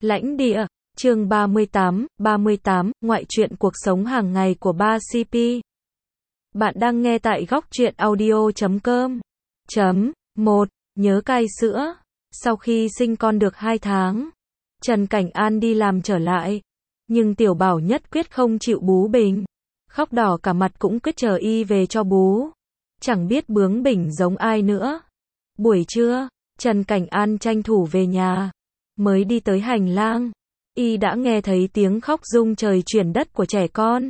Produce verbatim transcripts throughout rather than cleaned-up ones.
Lãnh địa, chương ba mươi tám, ba mươi tám, ngoại truyện cuộc sống hàng ngày của ba xê pê. Bạn đang nghe tại góc truyện audio chấm com. Chấm, một, nhớ cai sữa. Sau khi sinh con được hai tháng, Trần Cảnh An đi làm trở lại. Nhưng Tiểu Bảo nhất quyết không chịu bú bình. Khóc đỏ cả mặt cũng quyết chờ y về cho bú. Chẳng biết bướng bỉnh giống ai nữa. Buổi trưa, Trần Cảnh An tranh thủ về nhà. Mới đi tới hành lang, y đã nghe thấy tiếng khóc rung trời chuyển đất của trẻ con.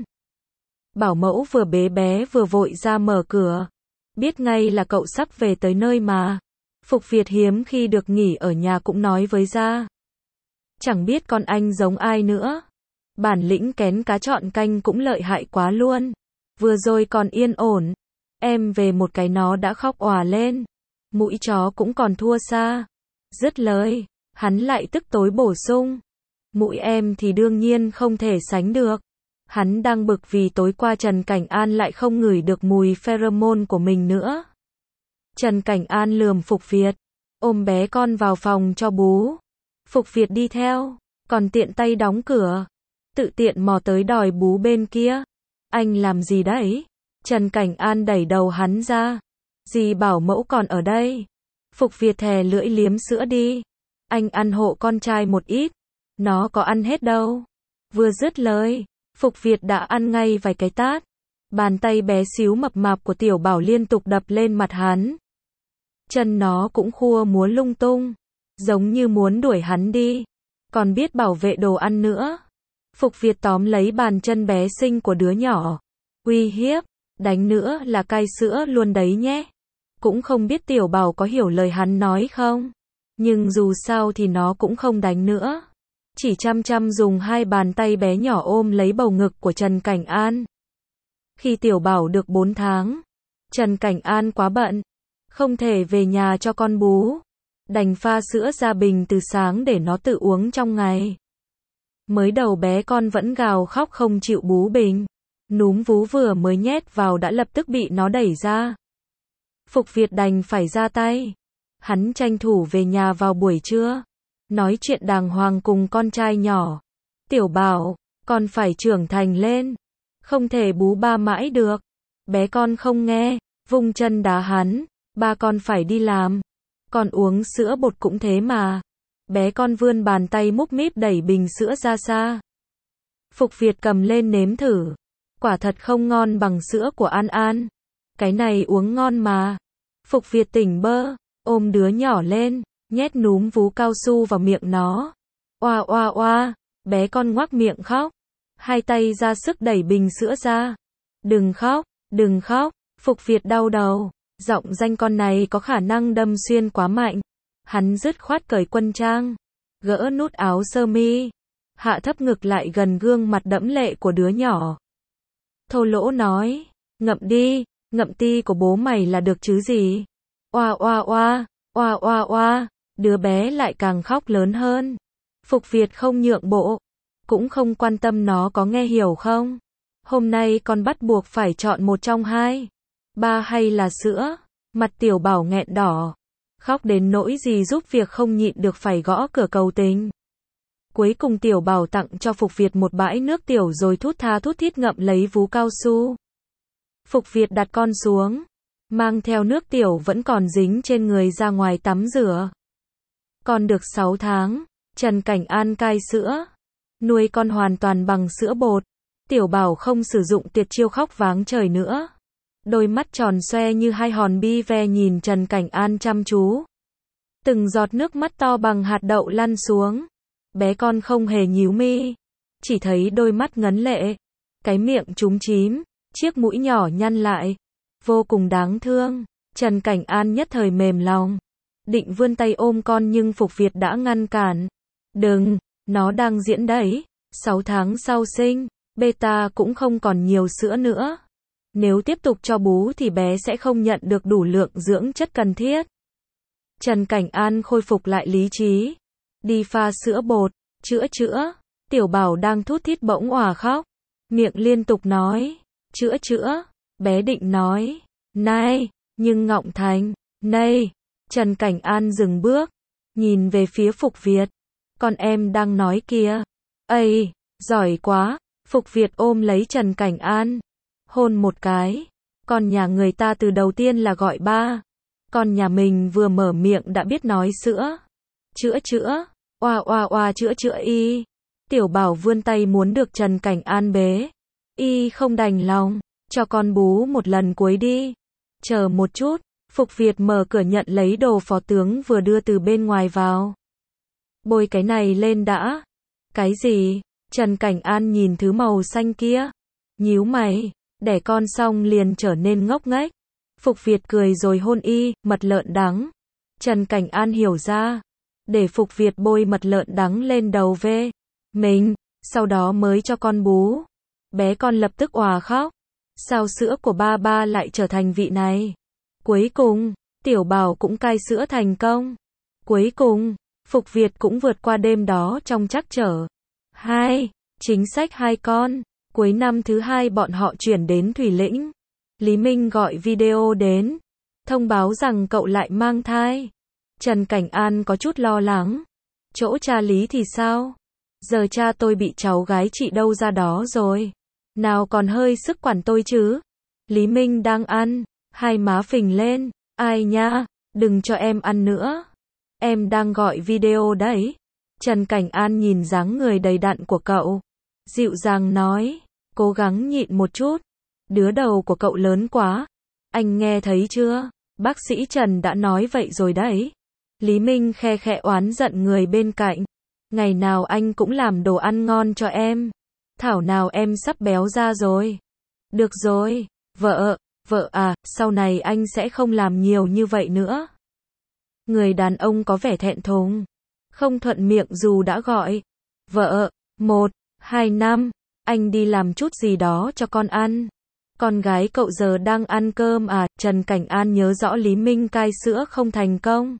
Bảo mẫu vừa bế bé vừa vội ra mở cửa. Biết ngay là cậu sắp về tới nơi mà. Phục Việt hiếm khi được nghỉ ở nhà cũng nói với ra. Chẳng biết con anh giống ai nữa. Bản lĩnh kén cá chọn canh cũng lợi hại quá luôn. Vừa rồi còn yên ổn. Em về một cái nó đã khóc òa lên. Mũi chó cũng còn thua xa. Dứt lời, hắn lại tức tối bổ sung. Mũi em thì đương nhiên không thể sánh được. Hắn đang bực vì tối qua Trần Cảnh An lại không ngửi được mùi pheromone của mình nữa. Trần Cảnh An lườm Phục Việt, ôm bé con vào phòng cho bú. Phục Việt đi theo, còn tiện tay đóng cửa. Tự tiện mò tới đòi bú bên kia. Anh làm gì đấy? Trần Cảnh An đẩy đầu hắn ra. Dì bảo mẫu còn ở đây. Phục Việt thè lưỡi liếm sữa đi. Anh ăn hộ con trai một ít. Nó có ăn hết đâu. Vừa dứt lời, Phục Việt đã ăn ngay vài cái tát. Bàn tay bé xíu mập mạp của Tiểu Bảo liên tục đập lên mặt hắn. Chân nó cũng khua múa lung tung. Giống như muốn đuổi hắn đi. Còn biết bảo vệ đồ ăn nữa. Phục Việt tóm lấy bàn chân bé xinh của đứa nhỏ. Uy hiếp, đánh nữa là cai sữa luôn đấy nhé. Cũng không biết Tiểu Bảo có hiểu lời hắn nói không. Nhưng dù sao thì nó cũng không đánh nữa. Chỉ chăm chăm dùng hai bàn tay bé nhỏ ôm lấy bầu ngực của Trần Cảnh An. Khi Tiểu Bảo được bốn tháng, Trần Cảnh An quá bận. Không thể về nhà cho con bú. Đành pha sữa ra bình từ sáng để nó tự uống trong ngày. Mới đầu bé con vẫn gào khóc không chịu bú bình. Núm vú vừa mới nhét vào đã lập tức bị nó đẩy ra. Phục Việt đành phải ra tay. Hắn tranh thủ về nhà vào buổi trưa. Nói chuyện đàng hoàng cùng con trai nhỏ. Tiểu Bảo, con phải trưởng thành lên. Không thể bú ba mãi được. Bé con không nghe, vung chân đá hắn. Ba con phải đi làm. Con uống sữa bột cũng thế mà. Bé con vươn bàn tay múc míp đẩy bình sữa ra xa. Phục Việt cầm lên nếm thử. Quả thật không ngon bằng sữa của An An. Cái này uống ngon mà. Phục Việt tỉnh bơ, ôm đứa nhỏ lên, nhét núm vú cao su vào miệng nó. Oa oa oa, bé con ngoác miệng khóc. Hai tay ra sức đẩy bình sữa ra. Đừng khóc, đừng khóc, Phục Việt đau đầu. Giọng danh con này có khả năng đâm xuyên quá mạnh. Hắn dứt khoát cởi quân trang, gỡ nút áo sơ mi, hạ thấp ngực lại gần gương mặt đẫm lệ của đứa nhỏ. Thô lỗ nói, ngậm đi, ngậm ti của bố mày là được chứ gì. Oa oa oa, oa oa oa, đứa bé lại càng khóc lớn hơn. Phục Việt không nhượng bộ, cũng không quan tâm nó có nghe hiểu không. Hôm nay con bắt buộc phải chọn một trong hai, ba hay là sữa. Mặt Tiểu Bảo nghẹn đỏ, khóc đến nỗi gì giúp việc không nhịn được phải gõ cửa cầu tình. Cuối cùng Tiểu Bảo tặng cho Phục Việt một bãi nước tiểu rồi thút tha thút thít ngậm lấy vú cao su. Phục Việt đặt con xuống, mang theo nước tiểu vẫn còn dính trên người ra ngoài tắm rửa. Con được sáu tháng, Trần Cảnh An cai sữa, nuôi con hoàn toàn bằng sữa bột. Tiểu Bảo không sử dụng tuyệt chiêu khóc váng trời nữa. Đôi mắt tròn xoe như hai hòn bi ve nhìn Trần Cảnh An chăm chú. Từng giọt nước mắt to bằng hạt đậu lăn xuống. Bé con không hề nhíu mi, chỉ thấy đôi mắt ngấn lệ, cái miệng chúm chím, chiếc mũi nhỏ nhăn lại, vô cùng đáng thương. Trần Cảnh An nhất thời mềm lòng, định vươn tay ôm con nhưng Phục Việt đã ngăn cản. Đừng, nó đang diễn đấy, sáu tháng sau sinh, beta cũng không còn nhiều sữa nữa. Nếu tiếp tục cho bú thì bé sẽ không nhận được đủ lượng dưỡng chất cần thiết. Trần Cảnh An khôi phục lại lý trí. Đi pha sữa bột, chữa chữa. Tiểu Bảo đang thút thít bỗng òa khóc. Miệng liên tục nói, chữa chữa. Bé định nói, này, nhưng ngọng thành, này. Trần Cảnh An dừng bước, nhìn về phía Phục Việt. Con em đang nói kìa. Ây, giỏi quá. Phục Việt ôm lấy Trần Cảnh An. Hôn một cái. Con nhà người ta từ đầu tiên là gọi ba. Con nhà mình vừa mở miệng đã biết nói sữa. Chữa chữa. Oa oa oa chữa chữa y. Tiểu Bảo vươn tay muốn được Trần Cảnh An bế. Y không đành lòng. Cho con bú một lần cuối đi. Chờ một chút. Phục Việt mở cửa nhận lấy đồ phó tướng vừa đưa từ bên ngoài vào. Bôi cái này lên đã. Cái gì? Trần Cảnh An nhìn thứ màu xanh kia. Nhíu mày. Đẻ con xong liền trở nên ngốc nghếch. Phục Việt cười rồi hôn y, mật lợn đắng. Trần Cảnh An hiểu ra. Để Phục Việt bôi mật lợn đắng lên đầu về mình, sau đó mới cho con bú. Bé con lập tức òa khóc. Sao sữa của ba ba lại trở thành vị này? Cuối cùng, Tiểu Bảo cũng cai sữa thành công. Cuối cùng, Phục Việt cũng vượt qua đêm đó trong trắc trở. Hai, chính sách hai con. Cuối năm thứ hai bọn họ chuyển đến Thủy Lĩnh. Lý Minh gọi video đến, thông báo rằng cậu lại mang thai. Trần Cảnh An có chút lo lắng. Chỗ cha Lý thì sao? Giờ cha tôi bị cháu gái chị đâu ra đó rồi. Nào còn hơi sức quản tôi chứ. Lý Minh đang ăn, hai má phình lên. Ai nha, đừng cho em ăn nữa. Em đang gọi video đấy. Trần Cảnh An nhìn dáng người đầy đặn của cậu. Dịu dàng nói, cố gắng nhịn một chút. Đứa đầu của cậu lớn quá. Anh nghe thấy chưa? Bác sĩ Trần đã nói vậy rồi đấy. Lý Minh khe khẽ oán giận người bên cạnh. Ngày nào anh cũng làm đồ ăn ngon cho em. Thảo nào em sắp béo ra rồi. Được rồi, vợ, vợ à, sau này anh sẽ không làm nhiều như vậy nữa. Người đàn ông có vẻ thẹn thùng. Không thuận miệng dù đã gọi. Vợ, một, hai năm, anh đi làm chút gì đó cho con ăn. Con gái cậu giờ đang ăn cơm à? Trần Cảnh An nhớ rõ Lý Minh cai sữa không thành công.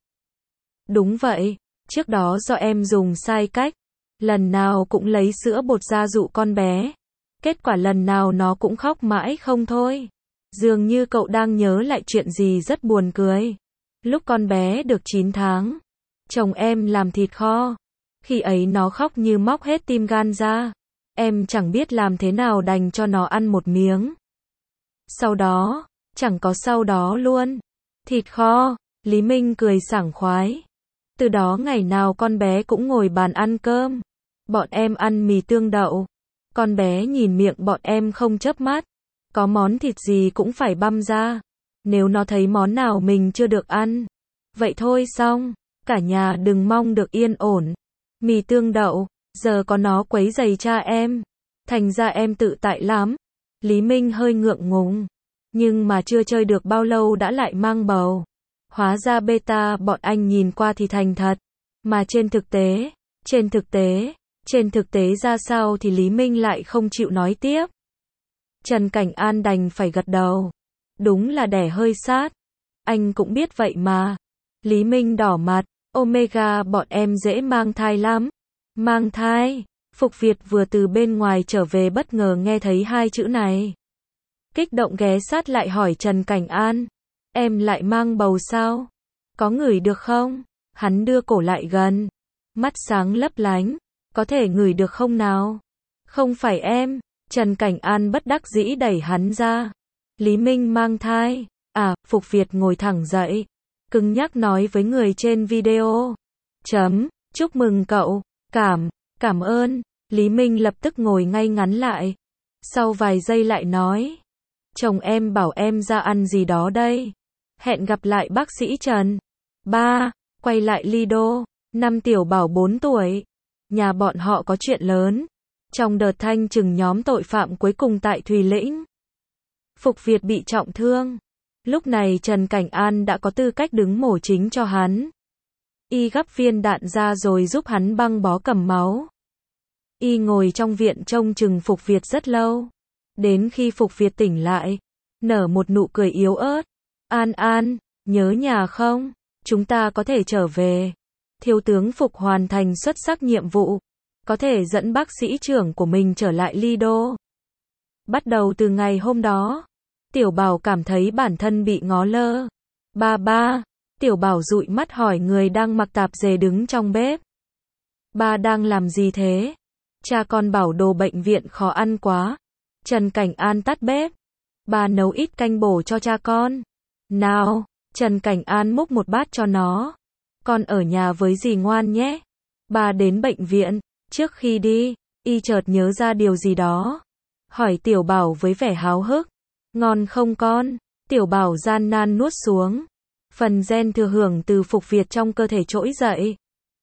Đúng vậy, trước đó do em dùng sai cách. Lần nào cũng lấy sữa bột ra dụ con bé. Kết quả lần nào nó cũng khóc mãi không thôi. Dường như cậu đang nhớ lại chuyện gì rất buồn cười. Lúc con bé được chín tháng, chồng em làm thịt kho. Khi ấy nó khóc như móc hết tim gan ra. Em chẳng biết làm thế nào đành cho nó ăn một miếng. Sau đó, chẳng có sau đó luôn. Thịt kho, Lý Minh cười sảng khoái. Từ đó ngày nào con bé cũng ngồi bàn ăn cơm. Bọn em ăn mì tương đậu. Con bé nhìn miệng bọn em không chớp mắt. Có món thịt gì cũng phải băm ra. Nếu nó thấy món nào mình chưa được ăn. Vậy thôi xong, cả nhà đừng mong được yên ổn. Mì tương đậu, giờ có nó quấy rầy cha em. Thành ra em tự tại lắm. Lý Minh hơi ngượng ngùng. Nhưng mà chưa chơi được bao lâu đã lại mang bầu. Hóa ra beta bọn anh nhìn qua thì thành thật. Mà trên thực tế, trên thực tế, trên thực tế ra sao thì Lý Minh lại không chịu nói tiếp. Trần Cảnh An đành phải gật đầu. Đúng là đẻ hơi sát. Anh cũng biết vậy mà. Lý Minh đỏ mặt. Omega bọn em dễ mang thai lắm. Mang thai. Phục Việt vừa từ bên ngoài trở về bất ngờ nghe thấy hai chữ này. Kích động ghé sát lại hỏi Trần Cảnh An. Em lại mang bầu sao? Có ngửi được không? Hắn đưa cổ lại gần. Mắt sáng lấp lánh. Có thể ngửi được không nào? Không phải em. Trần Cảnh An bất đắc dĩ đẩy hắn ra. Lý Minh mang thai. À, Phục Việt ngồi thẳng dậy. Cứng nhắc nói với người trên video. Chấm, chúc mừng cậu. Cảm, cảm ơn. Lý Minh lập tức ngồi ngay ngắn lại. Sau vài giây lại nói. Chồng em bảo em ra ăn gì đó đây. Hẹn gặp lại bác sĩ Trần. Ba, quay lại Lido. Năm Tiểu Bảo bốn tuổi. Nhà bọn họ có chuyện lớn. Trong đợt thanh trừng nhóm tội phạm cuối cùng tại Thùy Lĩnh. Phục Việt bị trọng thương. Lúc này Trần Cảnh An đã có tư cách đứng mổ chính cho hắn. Y gắp viên đạn ra rồi giúp hắn băng bó cầm máu. Y ngồi trong viện trông chừng Phục Việt rất lâu. Đến khi Phục Việt tỉnh lại, nở một nụ cười yếu ớt. An An, nhớ nhà không? Chúng ta có thể trở về. Thiếu tướng Phục hoàn thành xuất sắc nhiệm vụ. Có thể dẫn bác sĩ trưởng của mình trở lại Lido. Bắt đầu từ ngày hôm đó, Tiểu Bảo cảm thấy bản thân bị ngó lơ. Ba ba, Tiểu Bảo dụi mắt hỏi người đang mặc tạp dề đứng trong bếp. Ba đang làm gì thế? Cha con bảo đồ bệnh viện khó ăn quá. Trần Cảnh An tắt bếp. Ba nấu ít canh bổ cho cha con. Nào, Trần Cảnh An múc một bát cho nó. Con ở nhà với dì ngoan nhé. Ba đến bệnh viện. Trước khi đi, y chợt nhớ ra điều gì đó. Hỏi Tiểu Bảo với vẻ háo hức. Ngon không con? Tiểu Bảo gian nan nuốt xuống. Phần gen thừa hưởng từ Phục Việt trong cơ thể trỗi dậy.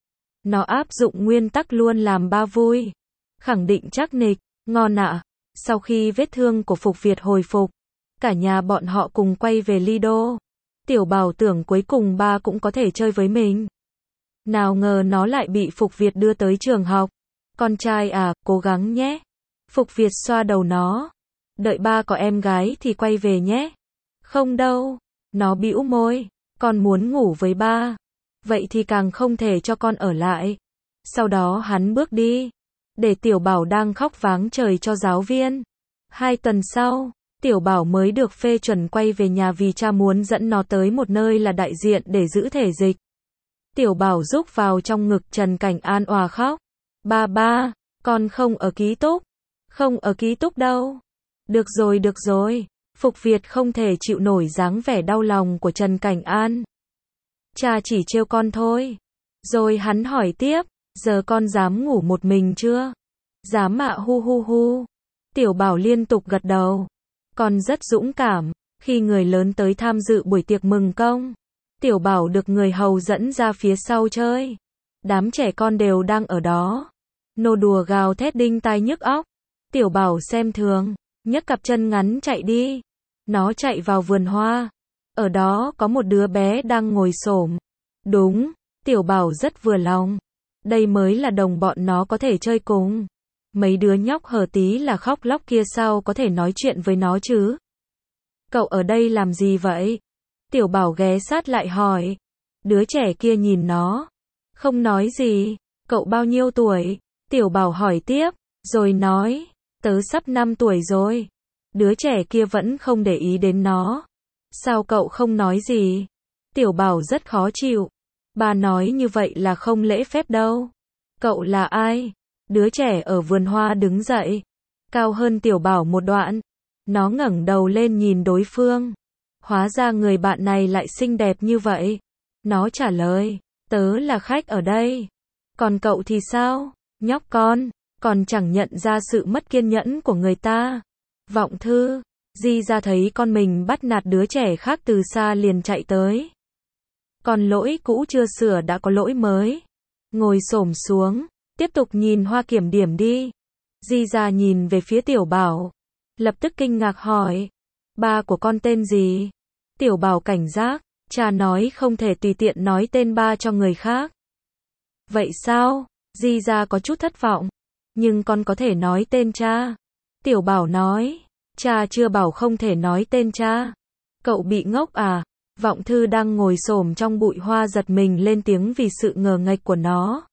Nó áp dụng nguyên tắc luôn làm ba vui. Khẳng định chắc nịch, ngon ạ. Sau khi vết thương của Phục Việt hồi phục, cả nhà bọn họ cùng quay về Lido. Tiểu Bảo tưởng cuối cùng ba cũng có thể chơi với mình. Nào ngờ nó lại bị Phục Việt đưa tới trường học. Con trai à, cố gắng nhé. Phục Việt xoa đầu nó. Đợi ba có em gái thì quay về nhé. Không đâu. Nó bĩu môi. Con muốn ngủ với ba. Vậy thì càng không thể cho con ở lại. Sau đó hắn bước đi. Để Tiểu Bảo đang khóc váng trời cho giáo viên. Hai tuần sau, Tiểu Bảo mới được phê chuẩn quay về nhà vì cha muốn dẫn nó tới một nơi là đại diện để giữ thể dịch. Tiểu Bảo rúc vào trong ngực Trần Cảnh An òa khóc. Ba ba, con không ở ký túc. Không ở ký túc đâu. Được rồi được rồi. Phục Việt không thể chịu nổi dáng vẻ đau lòng của Trần Cảnh An. Cha chỉ trêu con thôi. Rồi hắn hỏi tiếp, giờ con dám ngủ một mình chưa? Dám ạ hu hu hu. Tiểu Bảo liên tục gật đầu. Con rất dũng cảm. Khi người lớn tới tham dự buổi tiệc mừng công, Tiểu Bảo được người hầu dẫn ra phía sau chơi. Đám trẻ con đều đang ở đó. Nô đùa gào thét đinh tai nhức óc. Tiểu Bảo xem thường, nhấc cặp chân ngắn chạy đi. Nó chạy vào vườn hoa. Ở đó có một đứa bé đang ngồi xổm. Đúng, Tiểu Bảo rất vừa lòng. Đây mới là đồng bọn nó có thể chơi cùng. Mấy đứa nhóc hở tí là khóc lóc kia sao có thể nói chuyện với nó chứ? Cậu ở đây làm gì vậy? Tiểu Bảo ghé sát lại hỏi. Đứa trẻ kia nhìn nó. Không nói gì. Cậu bao nhiêu tuổi? Tiểu Bảo hỏi tiếp. Rồi nói. Tớ sắp năm tuổi rồi. Đứa trẻ kia vẫn không để ý đến nó. Sao cậu không nói gì? Tiểu Bảo rất khó chịu. Bà nói như vậy là không lễ phép đâu. Cậu là ai? Đứa trẻ ở vườn hoa đứng dậy. Cao hơn Tiểu Bảo một đoạn. Nó ngẩng đầu lên nhìn đối phương. Hóa ra người bạn này lại xinh đẹp như vậy. Nó trả lời. Tớ là khách ở đây. Còn cậu thì sao? Nhóc con. Còn chẳng nhận ra sự mất kiên nhẫn của người ta. Vọng Thư. Di ra thấy con mình bắt nạt đứa trẻ khác từ xa liền chạy tới. Còn lỗi cũ chưa sửa đã có lỗi mới. Ngồi xổm xuống. Tiếp tục nhìn hoa kiểm điểm đi. Di ra nhìn về phía Tiểu Bảo. Lập tức kinh ngạc hỏi. Ba của con tên gì? Tiểu Bảo cảnh giác. Cha nói không thể tùy tiện nói tên ba cho người khác. Vậy sao? Di ra có chút thất vọng. Nhưng con có thể nói tên cha. Tiểu Bảo nói. Cha chưa bảo không thể nói tên cha. Cậu bị ngốc à? Vọng Thư đang ngồi xổm trong bụi hoa giật mình lên tiếng vì sự ngờ nghệch của nó.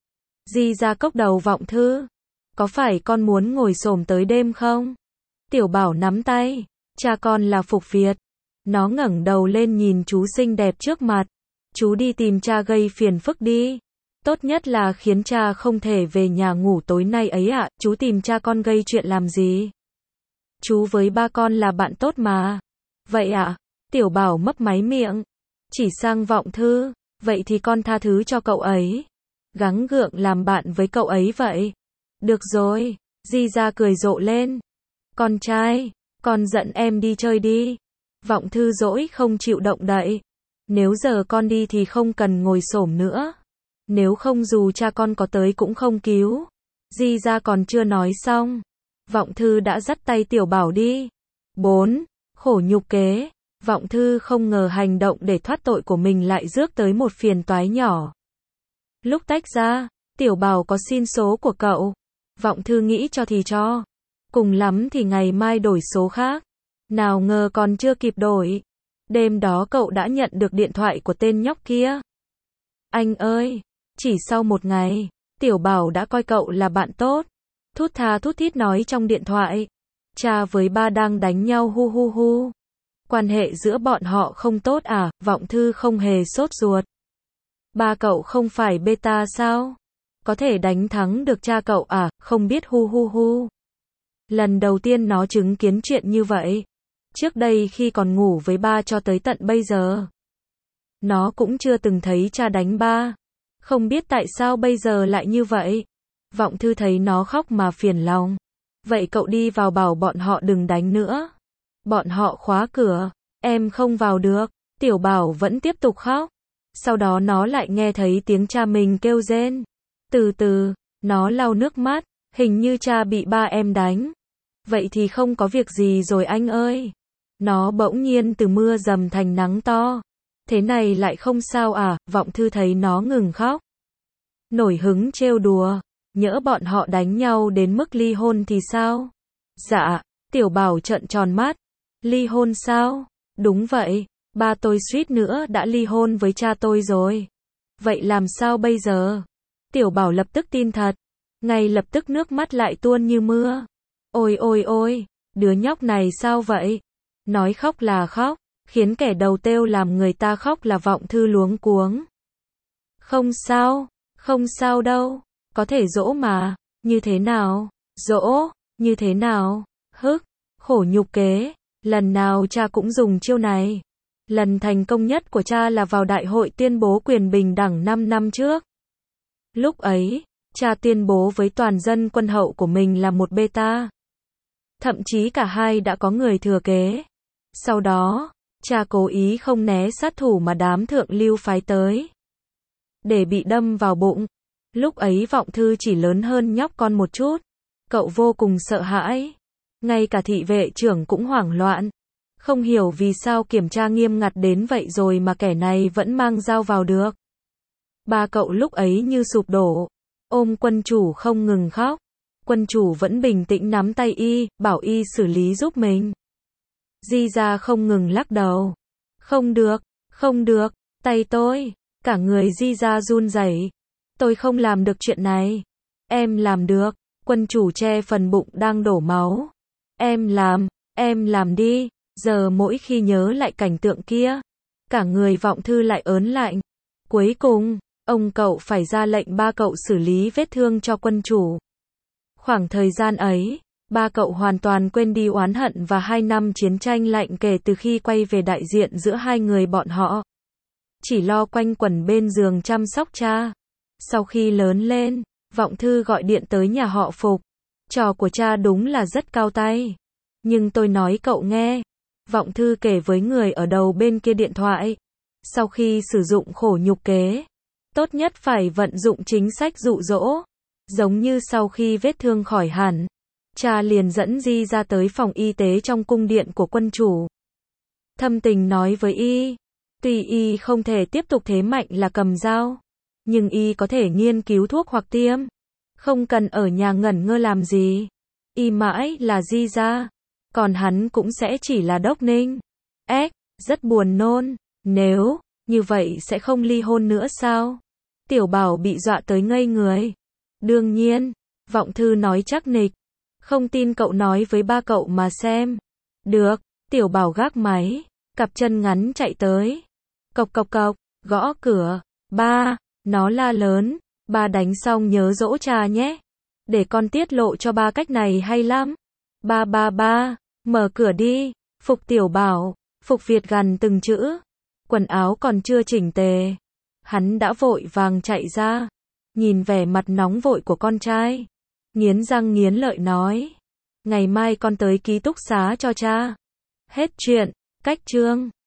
Di ra cốc đầu Vọng Thư. Có phải con muốn ngồi xổm tới đêm không? Tiểu Bảo nắm tay. Cha con là Phục Việt. Nó ngẩng đầu lên nhìn chú xinh đẹp trước mặt. Chú đi tìm cha gây phiền phức đi. Tốt nhất là khiến cha không thể về nhà ngủ tối nay ấy ạ. À. Chú tìm cha con gây chuyện làm gì? Chú với ba con là bạn tốt mà. Vậy ạ? À? Tiểu Bảo mấp máy miệng. Chỉ sang Vọng Thư. Vậy thì con tha thứ cho cậu ấy. Gắng gượng làm bạn với cậu ấy vậy. Được rồi. Di ra cười rộ lên. Con trai. Con dẫn em đi chơi đi. Vọng Thư dỗi không chịu động đậy. Nếu giờ con đi thì không cần ngồi xổm nữa. Nếu không dù cha con có tới cũng không cứu. Di ra còn chưa nói xong. Vọng Thư đã dắt tay Tiểu Bảo đi. bốn. Khổ nhục kế. Vọng Thư không ngờ hành động để thoát tội của mình lại rước tới một phiền toái nhỏ. Lúc tách ra, Tiểu Bảo có xin số của cậu. Vọng Thư nghĩ cho thì cho. Cùng lắm thì ngày mai đổi số khác. Nào ngờ còn chưa kịp đổi. Đêm đó cậu đã nhận được điện thoại của tên nhóc kia. Anh ơi! Chỉ sau một ngày, Tiểu Bảo đã coi cậu là bạn tốt. Thút tha thút thít nói trong điện thoại. Cha với ba đang đánh nhau hu hu hu. Quan hệ giữa bọn họ không tốt à? Vọng Thư không hề sốt ruột. Ba cậu không phải beta sao? Có thể đánh thắng được cha cậu à, không biết hu hu hu. Lần đầu tiên nó chứng kiến chuyện như vậy. Trước đây khi còn ngủ với ba cho tới tận bây giờ, nó cũng chưa từng thấy cha đánh ba. Không biết tại sao bây giờ lại như vậy. Vọng Thư thấy nó khóc mà phiền lòng. Vậy cậu đi vào bảo bọn họ đừng đánh nữa. Bọn họ khóa cửa, em không vào được. Tiểu Bảo vẫn tiếp tục khóc. Sau đó nó lại nghe thấy tiếng cha mình kêu rên. Từ từ, nó lau nước mắt, hình như cha bị ba em đánh. Vậy thì không có việc gì rồi anh ơi. Nó bỗng nhiên từ mưa dầm thành nắng to. Thế này lại không sao à, Vọng Thư thấy nó ngừng khóc. Nổi hứng trêu đùa, nhỡ bọn họ đánh nhau đến mức ly hôn thì sao? Dạ, Tiểu Bảo trợn tròn mắt. Ly hôn sao? Đúng vậy, ba tôi suýt nữa đã ly hôn với cha tôi rồi. Vậy làm sao bây giờ? Tiểu Bảo lập tức tin thật. Ngay lập tức nước mắt lại tuôn như mưa. Ôi ôi ôi, đứa nhóc này sao vậy? Nói khóc là khóc, khiến kẻ đầu têu làm người ta khóc là Vọng Thư luống cuống. Không sao, không sao đâu, có thể dỗ mà. Như thế nào? Dỗ, như thế nào? Hức, khổ nhục kế. Lần nào cha cũng dùng chiêu này. Lần thành công nhất của cha là vào đại hội tuyên bố quyền bình đẳng năm năm trước. Lúc ấy, cha tuyên bố với toàn dân quân hậu của mình là một beta. Thậm chí cả hai đã có người thừa kế. Sau đó, cha cố ý không né sát thủ mà đám thượng lưu phái tới. Để bị đâm vào bụng. Lúc ấy Vọng Thư chỉ lớn hơn nhóc con một chút. Cậu vô cùng sợ hãi. Ngay cả thị vệ trưởng cũng hoảng loạn. Không hiểu vì sao kiểm tra nghiêm ngặt đến vậy rồi mà kẻ này vẫn mang dao vào được. Ba cậu lúc ấy như sụp đổ. Ôm quân chủ không ngừng khóc. Quân chủ vẫn bình tĩnh nắm tay y, bảo y xử lý giúp mình. Di ra không ngừng lắc đầu. Không được, không được, tay tôi. Cả người Di ra run rẩy. Tôi không làm được chuyện này. Em làm được. Quân chủ che phần bụng đang đổ máu. Em làm, em làm đi. Giờ mỗi khi nhớ lại cảnh tượng kia, cả người Vọng Thư lại ớn lạnh. Cuối cùng, ông cậu phải ra lệnh ba cậu xử lý vết thương cho quân chủ. Khoảng thời gian ấy, ba cậu hoàn toàn quên đi oán hận và hai năm chiến tranh lạnh kể từ khi quay về đại diện giữa hai người bọn họ. Chỉ lo quanh quẩn bên giường chăm sóc cha. Sau khi lớn lên, Vọng Thư gọi điện tới nhà họ Phục. Trò của cha đúng là rất cao tay. Nhưng tôi nói cậu nghe. Vọng Thư kể với người ở đầu bên kia điện thoại. Sau khi sử dụng khổ nhục kế, tốt nhất phải vận dụng chính sách dụ dỗ. Giống như sau khi vết thương khỏi hẳn, cha liền dẫn Di ra tới phòng y tế trong cung điện của quân chủ. Thâm tình nói với y, tuy y không thể tiếp tục thế mạnh là cầm dao, nhưng y có thể nghiên cứu thuốc hoặc tiêm. Không cần ở nhà ngẩn ngơ làm gì. Y mãi là Di ra. Còn hắn cũng sẽ chỉ là Đốc Ninh. Ếch, rất buồn nôn. Nếu, như vậy sẽ không ly hôn nữa sao? Tiểu Bảo bị dọa tới ngây người. Đương nhiên, Vọng Thư nói chắc nịch. Không tin cậu nói với ba cậu mà xem. Được, Tiểu Bảo gác máy, cặp chân ngắn chạy tới. Cộc cộc cộc, gõ cửa. Ba, nó la lớn. Ba đánh xong nhớ dỗ cha nhé. Để con tiết lộ cho ba cách này hay lắm. Ba ba ba, mở cửa đi. Phục Tiểu Bảo, Phục Việt gằn từng chữ. Quần áo còn chưa chỉnh tề. Hắn đã vội vàng chạy ra. Nhìn vẻ mặt nóng vội của con trai. Nghiến răng nghiến lợi nói. Ngày mai con tới ký túc xá cho cha. Hết chuyện, cách chương.